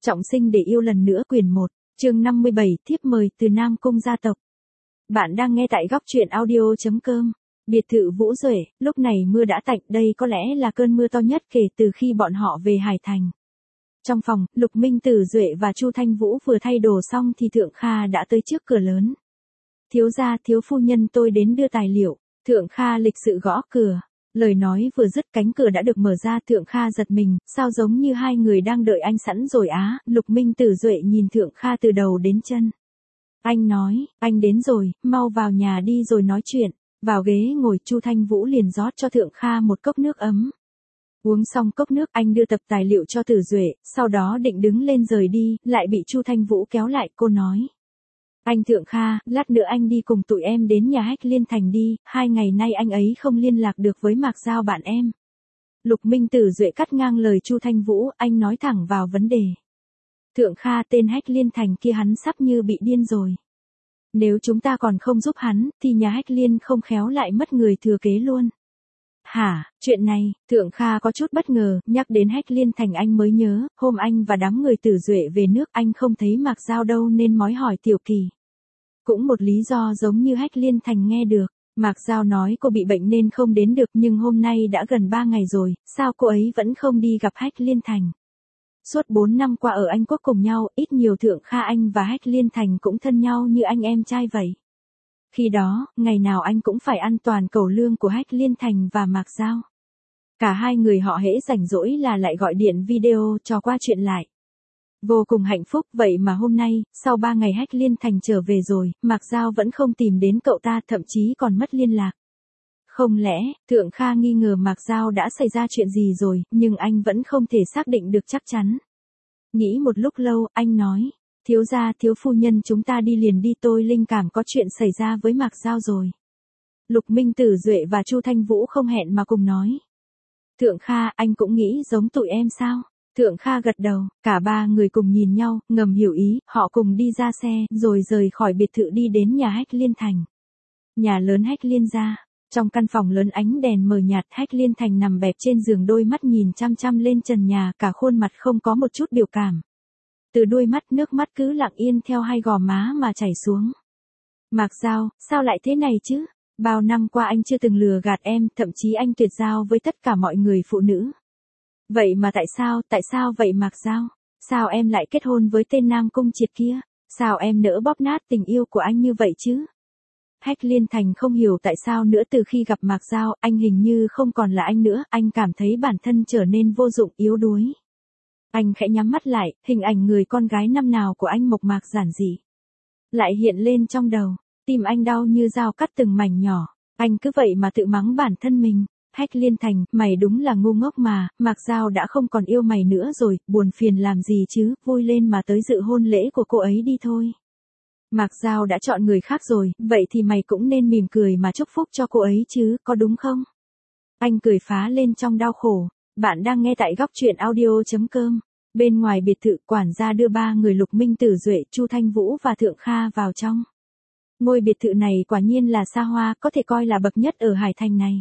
Trọng sinh để yêu lần nữa quyển 1, chương 57, thiếp mời từ Nam Cung gia tộc. Bạn đang nghe tại góc truyện audio.com. Biệt thự Vũ Duệ, lúc này mưa đã tạnh, đây có lẽ là cơn mưa to nhất kể từ khi bọn họ về Hải Thành. Trong phòng, Lục Minh Tử Duệ và Chu Thanh Vũ vừa thay đồ xong thì Thượng Kha đã tới trước cửa lớn. Thiếu gia, thiếu phu nhân, tôi đến đưa tài liệu. Thượng Kha lịch sự gõ cửa. Lời nói vừa dứt cánh cửa đã được mở ra. Thượng Kha giật mình, sao giống như hai người đang đợi anh sẵn rồi á. Lục Minh Tử Duệ nhìn Thượng Kha từ đầu đến chân. Anh nói, anh đến rồi, mau vào nhà đi rồi nói chuyện. Vào ghế ngồi, Chu Thanh Vũ liền rót cho Thượng Kha một cốc nước ấm. Uống xong cốc nước, anh đưa tập tài liệu cho Tử Duệ, sau đó định đứng lên rời đi, lại bị Chu Thanh Vũ kéo lại. Cô nói, anh Thượng Kha, lát nữa anh đi cùng tụi em đến nhà Hách Liên Thành đi, 2 ngày nay anh ấy không liên lạc được với Mạc Giao bạn em. Lục Minh Tử Duệ cắt ngang lời Chu Thanh Vũ, anh nói thẳng vào vấn đề. Thượng Kha, tên Hách Liên Thành kia hắn sắp như bị điên rồi. Nếu chúng ta còn không giúp hắn, thì nhà Hách Liên không khéo lại mất người thừa kế luôn. Hả, chuyện này, Thượng Kha có chút bất ngờ, nhắc đến Hách Liên Thành anh mới nhớ, hôm anh và đám người Tử Duệ về nước anh không thấy Mạc Giao đâu nên mói hỏi Tiểu Kỳ. Cũng một lý do giống như Hách Liên Thành nghe được, Mạc Giao nói cô bị bệnh nên không đến được, nhưng hôm nay đã gần 3 ngày rồi, sao cô ấy vẫn không đi gặp Hách Liên Thành? Suốt 4 năm qua ở Anh Quốc cùng nhau, ít nhiều Thượng Kha anh và Hách Liên Thành cũng thân nhau như anh em trai vậy. Khi đó, ngày nào anh cũng phải ăn toàn cẩu lương của Hách Liên Thành và Mạc Giao. Cả hai người họ hễ rảnh rỗi là lại gọi điện video trò qua chuyện lại. Vô cùng hạnh phúc, vậy mà hôm nay, sau 3 ngày Hách Liên Thành trở về rồi, Mạc Giao vẫn không tìm đến cậu ta, thậm chí còn mất liên lạc. Không lẽ, Thượng Kha nghi ngờ Mạc Giao đã xảy ra chuyện gì rồi, nhưng anh vẫn không thể xác định được chắc chắn. Nghĩ một lúc lâu, anh nói, thiếu gia, thiếu phu nhân, chúng ta đi liền đi, tôi linh cảm có chuyện xảy ra với Mạc Giao rồi. Lục Minh Tử Duệ và Chu Thanh Vũ không hẹn mà cùng nói. Thượng Kha, anh cũng nghĩ giống tụi em sao? Thượng Kha gật đầu, cả ba người cùng nhìn nhau, ngầm hiểu ý, họ cùng đi ra xe, rồi rời khỏi biệt thự đi đến nhà Hách Liên Thành. Nhà lớn Hách Liên gia. Trong căn phòng lớn ánh đèn mờ nhạt, Hách Liên Thành nằm bẹp trên giường, đôi mắt nhìn chăm chăm lên trần nhà, cả khuôn mặt không có một chút biểu cảm. Từ đôi mắt, nước mắt cứ lặng yên theo hai gò má mà chảy xuống. Mạc Giao, sao lại thế này chứ? Bao năm qua anh chưa từng lừa gạt em, thậm chí anh tuyệt giao với tất cả mọi người phụ nữ. Vậy mà tại sao vậy Mạc Giao? Sao em lại kết hôn với tên Nam Cung Triệt kia? Sao em nỡ bóp nát tình yêu của anh như vậy chứ? Hách Liên Thành không hiểu tại sao nữa, từ khi gặp Mạc Giao, anh hình như không còn là anh nữa, anh cảm thấy bản thân trở nên vô dụng, yếu đuối. Anh khẽ nhắm mắt lại, hình ảnh người con gái năm nào của anh mộc mạc giản dị lại hiện lên trong đầu, tim anh đau như dao cắt từng mảnh nhỏ, anh cứ vậy mà tự mắng bản thân mình. Hách Liên Thành, mày đúng là ngu ngốc mà, Mạc Giao đã không còn yêu mày nữa rồi, buồn phiền làm gì chứ, vui lên mà tới dự hôn lễ của cô ấy đi thôi. Mạc Giao đã chọn người khác rồi, vậy thì mày cũng nên mỉm cười mà chúc phúc cho cô ấy chứ, có đúng không? Anh cười phá lên trong đau khổ. Bạn đang nghe tại góc truyện audio.com. Bên ngoài biệt thự, quản gia đưa ba người Lục Minh Tử Duệ, Chu Thanh Vũ và Thượng Kha vào trong. Ngôi biệt thự này quả nhiên là xa hoa, có thể coi là bậc nhất ở Hải Thành này.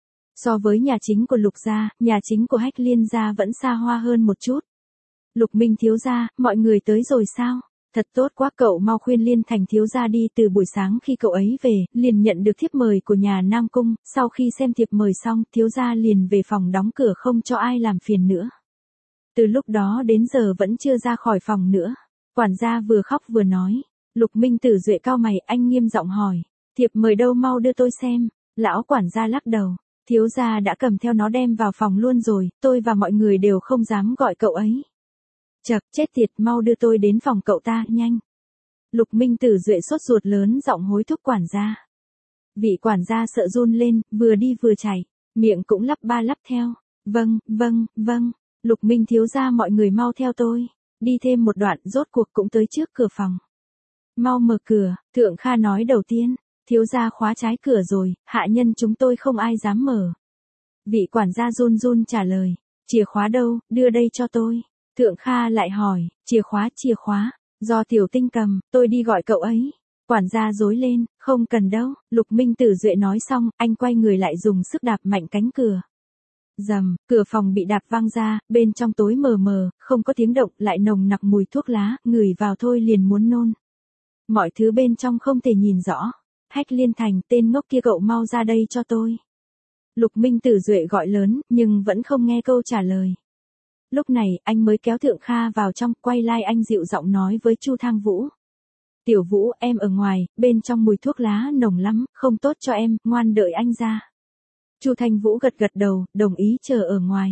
So với nhà chính của Lục gia, nhà chính của Hách Liên gia vẫn xa hoa hơn một chút. Lục Minh thiếu gia, mọi người tới rồi sao? Thật tốt quá, cậu mau khuyên Liên Thành thiếu gia đi, từ buổi sáng khi cậu ấy về, liền nhận được thiếp mời của nhà Nam Cung, sau khi xem thiệp mời xong, thiếu gia liền về phòng đóng cửa không cho ai làm phiền nữa. Từ lúc đó đến giờ vẫn chưa ra khỏi phòng nữa. Quản gia vừa khóc vừa nói. Lục Minh Tử Duệ cau mày, anh nghiêm giọng hỏi, thiệp mời đâu, mau đưa tôi xem. Lão quản gia lắc đầu, thiếu gia đã cầm theo nó đem vào phòng luôn rồi, tôi và mọi người đều không dám gọi cậu ấy. Chậc, chết tiệt, mau đưa tôi đến phòng cậu ta, nhanh. Lục Minh Tử Duệ sốt ruột lớn giọng hối thúc quản gia. Vị quản gia sợ run lên, vừa đi vừa chảy, miệng cũng lắp ba lắp theo. Vâng. Lục Minh thiếu gia, mọi người mau theo tôi. Đi thêm một đoạn, rốt cuộc cũng tới trước cửa phòng. Mau mở cửa, Thượng Kha nói đầu tiên. Thiếu gia khóa trái cửa rồi, hạ nhân chúng tôi không ai dám mở. Vị quản gia run run trả lời. Chìa khóa đâu, đưa đây cho tôi. Thượng Kha lại hỏi, chìa khóa, do Tiểu Tinh cầm, tôi đi gọi cậu ấy. Quản gia rối lên, không cần đâu. Lục Minh Tử Duệ nói xong, anh quay người lại dùng sức đạp mạnh cánh cửa. Rầm, cửa phòng bị đạp văng ra, bên trong tối mờ mờ, không có tiếng động, lại nồng nặc mùi thuốc lá, ngửi vào thôi liền muốn nôn. Mọi thứ bên trong không thể nhìn rõ. Hách Liên Thành, tên ngốc kia cậu mau ra đây cho tôi. Lục Minh Tử Duệ gọi lớn, nhưng vẫn không nghe câu trả lời. Lúc này, anh mới kéo Thượng Kha vào trong, quay lại anh dịu giọng nói với Chu Thang Vũ. Tiểu Vũ, em ở ngoài, bên trong mùi thuốc lá nồng lắm, không tốt cho em, ngoan đợi anh ra. Chu Thanh Vũ gật gật đầu, đồng ý chờ ở ngoài.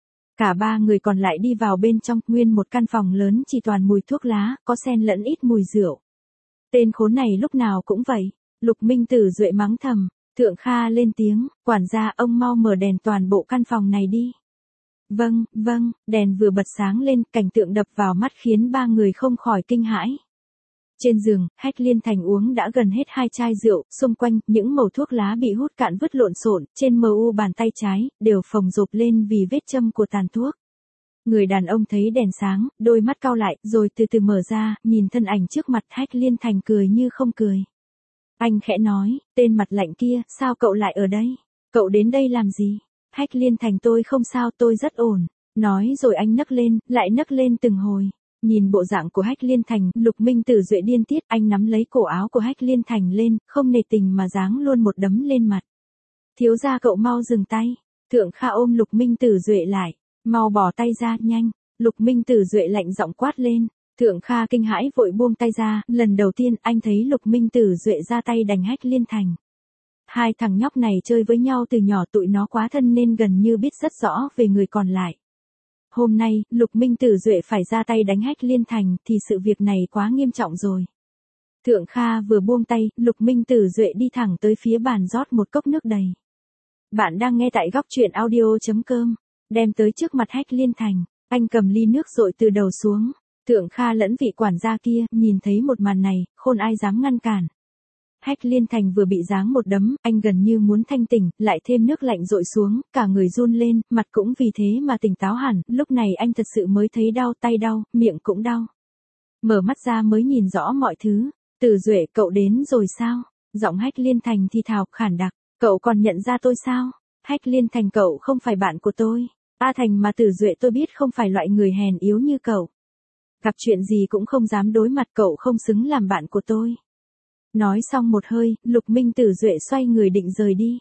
Cả ba người còn lại đi vào bên trong, nguyên một căn phòng lớn chỉ toàn mùi thuốc lá, có xen lẫn ít mùi rượu. Tên khốn này lúc nào cũng vậy. Lục Minh Tử Duệ mắng thầm. Thượng Kha lên tiếng, quản gia ông mau mở đèn toàn bộ căn phòng này đi. Vâng, vâng, đèn vừa bật sáng lên, cảnh tượng đập vào mắt khiến ba người không khỏi kinh hãi. Trên giường, Hách Liên Thành uống đã gần hết 2 chai rượu, xung quanh, những mẩu thuốc lá bị hút cạn vứt lộn xộn, trên mu bàn tay trái, đều phồng rộp lên vì vết châm của tàn thuốc. Người đàn ông thấy đèn sáng, đôi mắt cau lại, rồi từ từ mở ra, nhìn thân ảnh trước mặt Hách Liên Thành cười như không cười. Anh khẽ nói, tên mặt lạnh kia, sao cậu lại ở đây? Cậu đến đây làm gì? Hách Liên Thành tôi không sao, tôi rất ổn. Nói rồi anh nấc lên, lại nấc lên từng hồi. Nhìn bộ dạng của Hách Liên Thành, Lục Minh Tử Duệ điên tiết, anh nắm lấy cổ áo của Hách Liên Thành lên, không nề tình mà giáng luôn một đấm lên mặt. Thiếu gia cậu mau dừng tay. Thượng Kha ôm Lục Minh Tử Duệ lại. Mau bỏ tay ra, nhanh. Lục Minh Tử Duệ lạnh giọng quát lên. Thượng Kha kinh hãi vội buông tay ra, lần đầu tiên anh thấy Lục Minh Tử Duệ ra tay đánh Hách Liên Thành. Hai thằng nhóc này chơi với nhau từ nhỏ, tụi nó quá thân nên gần như biết rất rõ về người còn lại. Hôm nay, Lục Minh Tử Duệ phải ra tay đánh Hách Liên Thành thì sự việc này quá nghiêm trọng rồi. Thượng Kha vừa buông tay, Lục Minh Tử Duệ đi thẳng tới phía bàn rót một cốc nước đầy. Bạn đang nghe tại góc truyện audio.com, đem tới trước mặt Hách Liên Thành, anh cầm ly nước dội từ đầu xuống. Thượng Kha lẫn vị quản gia kia, nhìn thấy một màn này, khôn ai dám ngăn cản. Hách Liên Thành vừa bị giáng một đấm, anh gần như muốn thanh tỉnh, lại thêm nước lạnh dội xuống, cả người run lên, mặt cũng vì thế mà tỉnh táo hẳn, lúc này anh thật sự mới thấy đau, tay đau, miệng cũng đau. Mở mắt ra mới nhìn rõ mọi thứ. Tử Duệ, cậu đến rồi sao? Giọng Hách Liên Thành thì thào, khản đặc, cậu còn nhận ra tôi sao? Hách Liên Thành, cậu không phải bạn của tôi. A Thành mà Tử Duệ, tôi biết không phải loại người hèn yếu như cậu. Gặp chuyện gì cũng không dám đối mặt, cậu không xứng làm bạn của tôi. Nói xong một hơi, Lục Minh Tử Duệ xoay người định rời đi.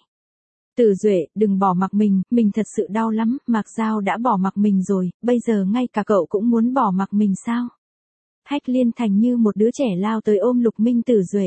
Tử Duệ, đừng bỏ mặc mình thật sự đau lắm, Mạc Giao đã bỏ mặc mình rồi, bây giờ ngay cả cậu cũng muốn bỏ mặc mình sao? Hách Liên Thành như một đứa trẻ lao tới ôm Lục Minh Tử Duệ.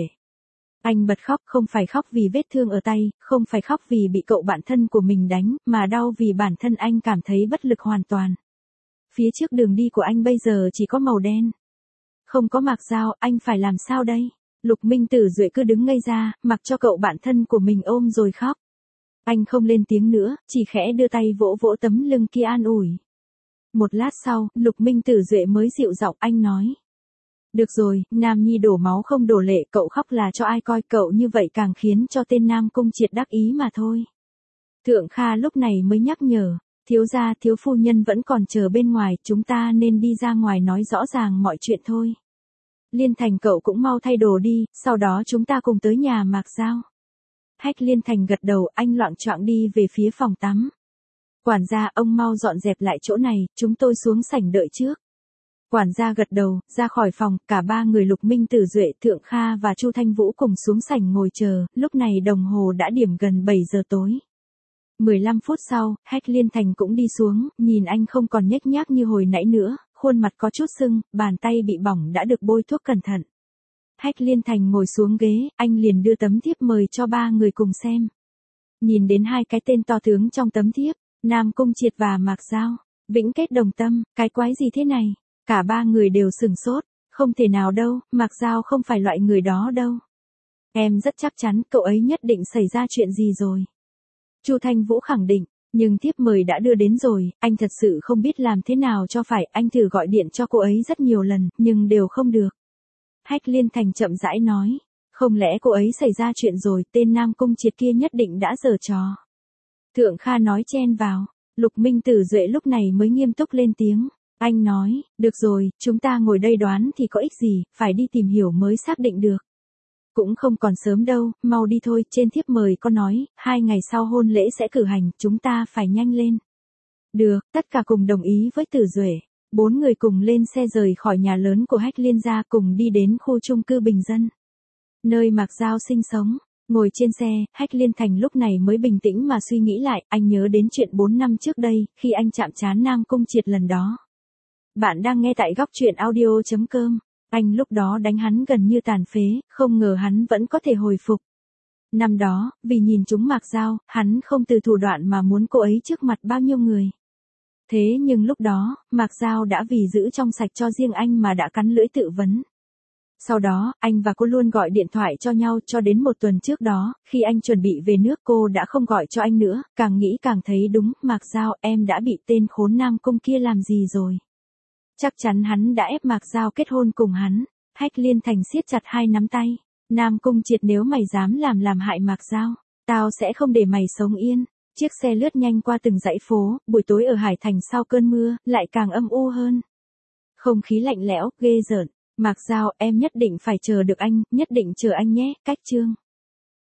Anh bật khóc, không phải khóc vì vết thương ở tay, không phải khóc vì bị cậu bạn thân của mình đánh, mà đau vì bản thân anh cảm thấy bất lực hoàn toàn. Phía trước đường đi của anh bây giờ chỉ có màu đen. Không có Mạc Giao, anh phải làm sao đây? Lục Minh Tử Duệ cứ đứng ngây ra, mặc cho cậu bạn thân của mình ôm rồi khóc. Anh không lên tiếng nữa, chỉ khẽ đưa tay vỗ vỗ tấm lưng kia an ủi. Một lát sau, Lục Minh Tử Duệ mới dịu giọng anh nói. Được rồi, Nam Nhi đổ máu không đổ lệ, cậu khóc là cho ai coi, cậu như vậy càng khiến cho tên Nam Cung Triệt đắc ý mà thôi. Thượng Kha lúc này mới nhắc nhở, thiếu gia, thiếu phu nhân vẫn còn chờ bên ngoài, chúng ta nên đi ra ngoài nói rõ ràng mọi chuyện thôi. Liên Thành, cậu cũng mau thay đồ đi, sau đó chúng ta cùng tới nhà Mạc Giao. Hách Liên Thành gật đầu, anh loạng choạng đi về phía phòng tắm. Quản gia, ông mau dọn dẹp lại chỗ này, chúng tôi xuống sảnh đợi trước. Quản gia gật đầu, ra khỏi phòng, cả ba người Lục Minh Tử Duệ, Thượng Kha và Chu Thanh Vũ cùng xuống sảnh ngồi chờ, lúc này đồng hồ đã điểm gần 7 giờ tối. 15 phút sau, Hách Liên Thành cũng đi xuống, nhìn anh không còn nhếch nhác như hồi nãy nữa, khuôn mặt có chút sưng, bàn tay bị bỏng đã được bôi thuốc cẩn thận. Hách Liên Thành ngồi xuống ghế, anh liền đưa tấm thiếp mời cho ba người cùng xem. Nhìn đến hai cái tên to tướng trong tấm thiếp, Nam Cung Triệt và Mạc Giao, vĩnh kết đồng tâm, cái quái gì thế này? Cả ba người đều sửng sốt, không thể nào đâu, Mạc Giao không phải loại người đó đâu. Em rất chắc chắn cậu ấy nhất định xảy ra chuyện gì rồi. Chu Thanh Vũ khẳng định, nhưng thiếp mời đã đưa đến rồi, anh thật sự không biết làm thế nào cho phải, anh thử gọi điện cho cô ấy rất nhiều lần, nhưng đều không được. Hách Liên Thành chậm rãi nói, không lẽ cô ấy xảy ra chuyện rồi, tên Nam Cung Triệt kia nhất định đã giở trò. Thượng Kha nói chen vào, Lục Minh Tử Duệ lúc này mới nghiêm túc lên tiếng. Anh nói, được rồi, chúng ta ngồi đây đoán thì có ích gì, phải đi tìm hiểu mới xác định được. Cũng không còn sớm đâu, mau đi thôi, trên thiếp mời có nói, 2 ngày sau hôn lễ sẽ cử hành, chúng ta phải nhanh lên. Được, tất cả cùng đồng ý với Tử Duệ. 4 người cùng lên xe rời khỏi nhà lớn của Hách Liên gia cùng đi đến khu chung cư bình dân, nơi Mạc Giao sinh sống. Ngồi trên xe, Hách Liên Thành lúc này mới bình tĩnh mà suy nghĩ lại, anh nhớ đến chuyện 4 năm trước đây, khi anh chạm trán Nam Cung Triệt lần đó. Bạn đang nghe tại góc truyện audio.com. Anh lúc đó đánh hắn gần như tàn phế, không ngờ hắn vẫn có thể hồi phục. Năm đó, vì nhìn trúng Mạc Giao, hắn không từ thủ đoạn mà muốn cô ấy trước mặt bao nhiêu người. Thế nhưng lúc đó, Mạc Giao đã vì giữ trong sạch cho riêng anh mà đã cắn lưỡi tự vấn. Sau đó, anh và cô luôn gọi điện thoại cho nhau cho đến 1 tuần trước đó, khi anh chuẩn bị về nước cô đã không gọi cho anh nữa, càng nghĩ càng thấy đúng, Mạc Giao, em đã bị tên khốn Nam Cung kia làm gì rồi. Chắc chắn hắn đã ép Mạc Giao kết hôn cùng hắn. Hách Liên Thành siết chặt hai nắm tay. Nam Cung Triệt, nếu mày dám làm hại Mạc Giao, tao sẽ không để mày sống yên. Chiếc xe lướt nhanh qua từng dãy phố, buổi tối ở Hải Thành sau cơn mưa, lại càng âm u hơn. Không khí lạnh lẽo, ghê rợn. Mạc Giao, em nhất định phải chờ được anh, nhất định chờ anh nhé, Cách Chương.